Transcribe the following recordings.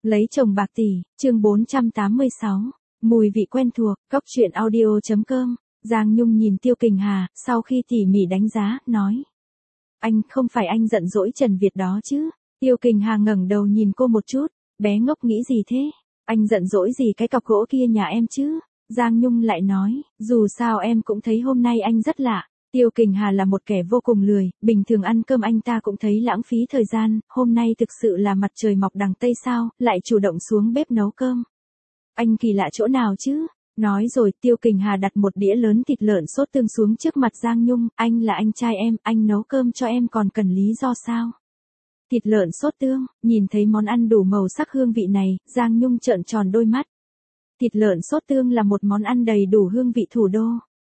Lấy chồng bạc tỷ, chương 486. Mùi vị quen thuộc, Cóc truyện audio.com. Giang Nhung nhìn Tiêu Kình Hà, sau khi tỉ mỉ đánh giá, nói. Anh, không phải anh giận dỗi Trần Việt đó chứ? Tiêu Kình Hà ngẩng đầu nhìn cô một chút, bé ngốc nghĩ gì thế? Anh giận dỗi gì cái cọc gỗ kia nhà em chứ? Giang Nhung lại nói, dù sao em cũng thấy hôm nay anh rất lạ. Tiêu Kình Hà là một kẻ vô cùng lười, bình thường ăn cơm anh ta cũng thấy lãng phí thời gian, hôm nay thực sự là mặt trời mọc đằng Tây sao, lại chủ động xuống bếp nấu cơm. Anh kỳ lạ chỗ nào chứ? Nói rồi, Tiêu Kình Hà đặt một đĩa lớn thịt lợn sốt tương xuống trước mặt Giang Nhung, anh là anh trai em, anh nấu cơm cho em còn cần lý do sao? Thịt lợn sốt tương, nhìn thấy món ăn đủ màu sắc hương vị này, Giang Nhung trợn tròn đôi mắt. Thịt lợn sốt tương là một món ăn đầy đủ hương vị thủ đô.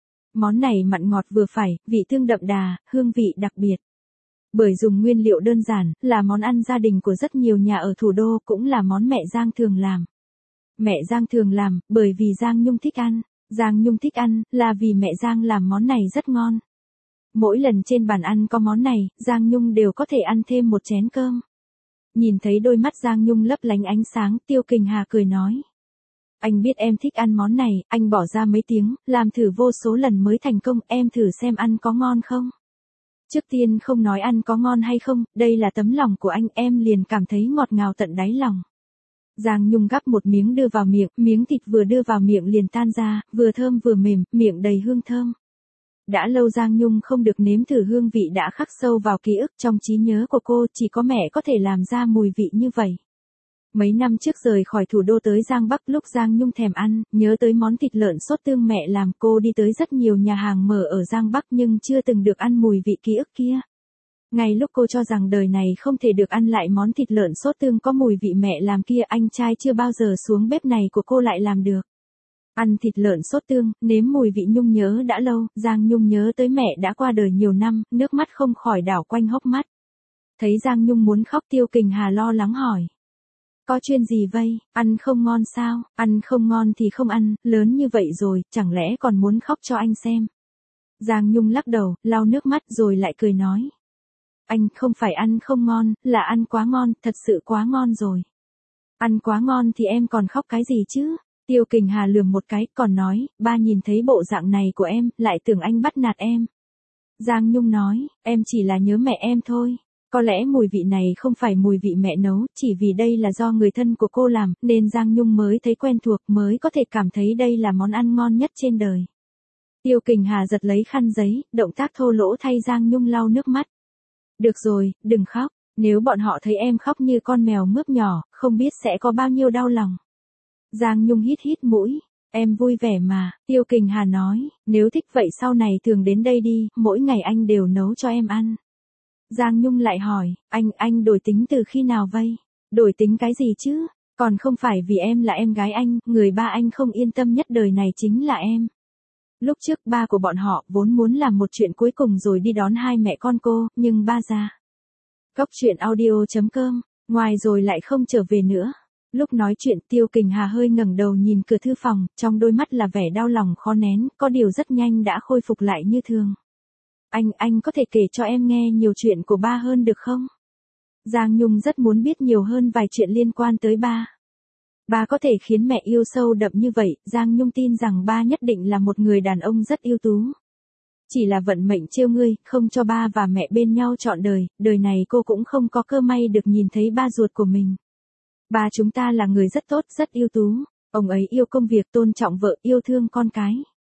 Món này mặn ngọt vừa phải, vị tương đậm đà, hương vị đặc biệt. Bởi dùng nguyên liệu đơn giản, là món ăn gia đình của rất nhiều nhà ở thủ đô, cũng là món mẹ Giang thường làm. Mẹ Giang thường làm, bởi vì Giang Nhung thích ăn. Giang Nhung thích ăn, là vì mẹ Giang làm món này rất ngon. Mỗi lần trên bàn ăn có món này, Giang Nhung đều có thể ăn thêm một chén cơm. Nhìn thấy đôi mắt Giang Nhung lấp lánh ánh sáng, Tiêu Kình Hà cười nói. Anh biết em thích ăn món này, anh bỏ ra mấy tiếng, làm thử vô số lần mới thành công, em thử xem ăn có ngon không? Trước tiên không nói ăn có ngon hay không, đây là tấm lòng của anh, em liền cảm thấy ngọt ngào tận đáy lòng. Giang Nhung gắp một miếng đưa vào miệng, miếng thịt vừa đưa vào miệng liền tan ra, vừa thơm vừa mềm, miệng đầy hương thơm. Đã lâu Giang Nhung không được nếm thử hương vị đã khắc sâu vào ký ức, trong trí nhớ của cô chỉ có mẹ có thể làm ra mùi vị như vậy. Mấy năm trước rời khỏi thủ đô tới Giang Bắc, lúc Giang Nhung thèm ăn, nhớ tới món thịt lợn sốt tương mẹ làm, cô đi tới rất nhiều nhà hàng mở ở Giang Bắc nhưng chưa từng được ăn mùi vị ký ức kia. Ngay lúc cô cho rằng đời này không thể được ăn lại món thịt lợn sốt tương có mùi vị mẹ làm kia, anh trai chưa bao giờ xuống bếp này của cô lại làm được. Ăn thịt lợn sốt tương, nếm mùi vị Nhung nhớ đã lâu, Giang Nhung nhớ tới mẹ đã qua đời nhiều năm, nước mắt không khỏi đảo quanh hốc mắt. Thấy Giang Nhung muốn khóc, Tiêu Kình Hà lo lắng hỏi. Có chuyện gì vây, ăn không ngon sao? Ăn không ngon thì không ăn, lớn như vậy rồi, chẳng lẽ còn muốn khóc cho anh xem? Giang Nhung lắc đầu, lau nước mắt rồi lại cười nói. Anh, không phải ăn không ngon, là ăn quá ngon, thật sự quá ngon rồi. Ăn quá ngon thì em còn khóc cái gì chứ? Tiêu Kình Hà lườm một cái, còn nói, ba nhìn thấy bộ dạng này của em, lại tưởng anh bắt nạt em. Giang Nhung nói, em chỉ là nhớ mẹ em thôi. Có lẽ mùi vị này không phải mùi vị mẹ nấu, chỉ vì đây là do người thân của cô làm, nên Giang Nhung mới thấy quen thuộc, mới có thể cảm thấy đây là món ăn ngon nhất trên đời. Tiêu Kình Hà giật lấy khăn giấy, động tác thô lỗ thay Giang Nhung lau nước mắt. Được rồi, đừng khóc, nếu bọn họ thấy em khóc như con mèo mướp nhỏ, không biết sẽ có bao nhiêu đau lòng. Giang Nhung hít hít mũi, em vui vẻ mà, Tiêu Kình Hà nói, nếu thích vậy sau này thường đến đây đi, mỗi ngày anh đều nấu cho em ăn. Giang Nhung lại hỏi, anh đổi tính từ khi nào vây? Đổi tính cái gì chứ? Còn không phải vì em là em gái anh, người ba anh không yên tâm nhất đời này chính là em. Lúc trước ba của bọn họ vốn muốn làm một chuyện cuối cùng rồi đi đón hai mẹ con cô, nhưng ba ra. Cóc truyện audio.com, ngoài rồi lại không trở về nữa. Lúc nói chuyện, Tiêu Kình Hà hơi ngẩng đầu nhìn cửa thư phòng, trong đôi mắt là vẻ đau lòng khó nén, có điều rất nhanh đã khôi phục lại như thường. Anh có thể kể cho em nghe nhiều chuyện của ba hơn được không? Giang Nhung rất muốn biết nhiều hơn vài chuyện liên quan tới ba. Ba có thể khiến mẹ yêu sâu đậm như vậy, Giang Nhung tin rằng ba nhất định là một người đàn ông rất ưu tú. Chỉ là vận mệnh trêu ngươi, không cho ba và mẹ bên nhau trọn đời, đời này cô cũng không có cơ may được nhìn thấy ba ruột của mình. Ba chúng ta là người rất tốt, rất ưu tú. Ông ấy yêu công việc, tôn trọng vợ, yêu thương con cái.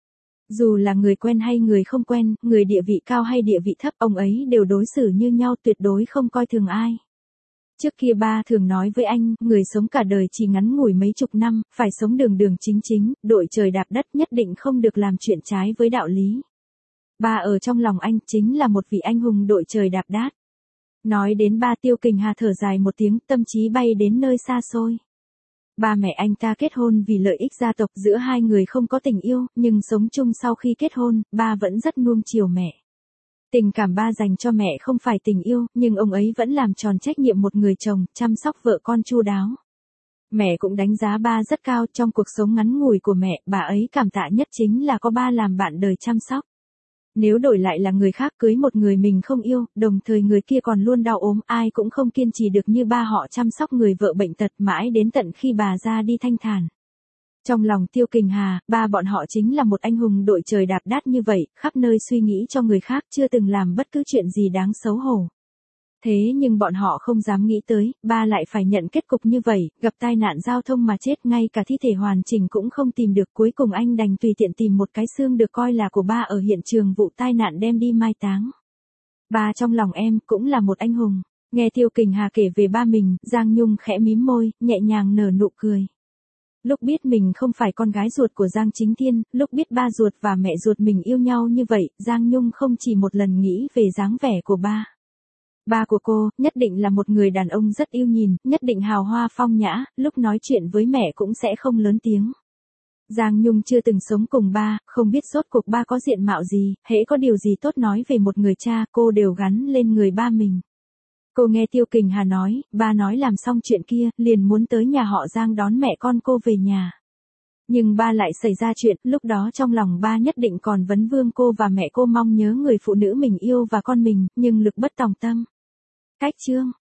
Dù là người quen hay người không quen, người địa vị cao hay địa vị thấp, ông ấy đều đối xử như nhau, tuyệt đối không coi thường ai. Trước kia ba thường nói với anh, người sống cả đời chỉ ngắn ngủi mấy chục năm, phải sống đường đường chính chính, đội trời đạp đất, nhất định không được làm chuyện trái với đạo lý. Ba ở trong lòng anh chính là một vị anh hùng đội trời đạp đất. Nói đến ba, Tiêu Kình Hà thở dài một tiếng, tâm trí bay đến nơi xa xôi. Ba mẹ anh ta kết hôn vì lợi ích gia tộc, giữa hai người không có tình yêu, nhưng sống chung sau khi kết hôn, ba vẫn rất nuông chiều mẹ. Tình cảm ba dành cho mẹ không phải tình yêu, nhưng ông ấy vẫn làm tròn trách nhiệm một người chồng, chăm sóc vợ con chu đáo. Mẹ cũng đánh giá ba rất cao, trong cuộc sống ngắn ngủi của mẹ, bà ấy cảm tạ nhất chính là có ba làm bạn đời chăm sóc. Nếu đổi lại là người khác cưới một người mình không yêu, đồng thời người kia còn luôn đau ốm, ai cũng không kiên trì được như ba họ chăm sóc người vợ bệnh tật mãi đến tận khi bà ra đi thanh thản. Trong lòng Tiêu Kình Hà, ba bọn họ chính là một anh hùng đội trời đạp đát như vậy, khắp nơi suy nghĩ cho người khác, chưa từng làm bất cứ chuyện gì đáng xấu hổ. Thế nhưng bọn họ không dám nghĩ tới, ba lại phải nhận kết cục như vậy, gặp tai nạn giao thông mà chết, ngay cả thi thể hoàn chỉnh cũng không tìm được, cuối cùng anh đành tùy tiện tìm một cái xương được coi là của ba ở hiện trường vụ tai nạn đem đi mai táng. Ba trong lòng em cũng là một anh hùng. Nghe Tiêu Kình Hà kể về ba mình, Giang Nhung khẽ mím môi, nhẹ nhàng nở nụ cười. Lúc biết mình không phải con gái ruột của Giang Chính Thiên, lúc biết ba ruột và mẹ ruột mình yêu nhau như vậy, Giang Nhung không chỉ một lần nghĩ về dáng vẻ của ba. Ba của cô, nhất định là một người đàn ông rất yêu nhìn, nhất định hào hoa phong nhã, lúc nói chuyện với mẹ cũng sẽ không lớn tiếng. Giang Nhung chưa từng sống cùng ba, không biết rốt cuộc ba có diện mạo gì, hễ có điều gì tốt nói về một người cha, cô đều gắn lên người ba mình. Cô nghe Tiêu Kình Hà nói, ba nói làm xong chuyện kia, liền muốn tới nhà họ Giang đón mẹ con cô về nhà. Nhưng ba lại xảy ra chuyện, lúc đó trong lòng ba nhất định còn vấn vương cô và mẹ cô mong nhớ người phụ nữ mình yêu và con mình, nhưng lực bất tòng tâm. Cách chương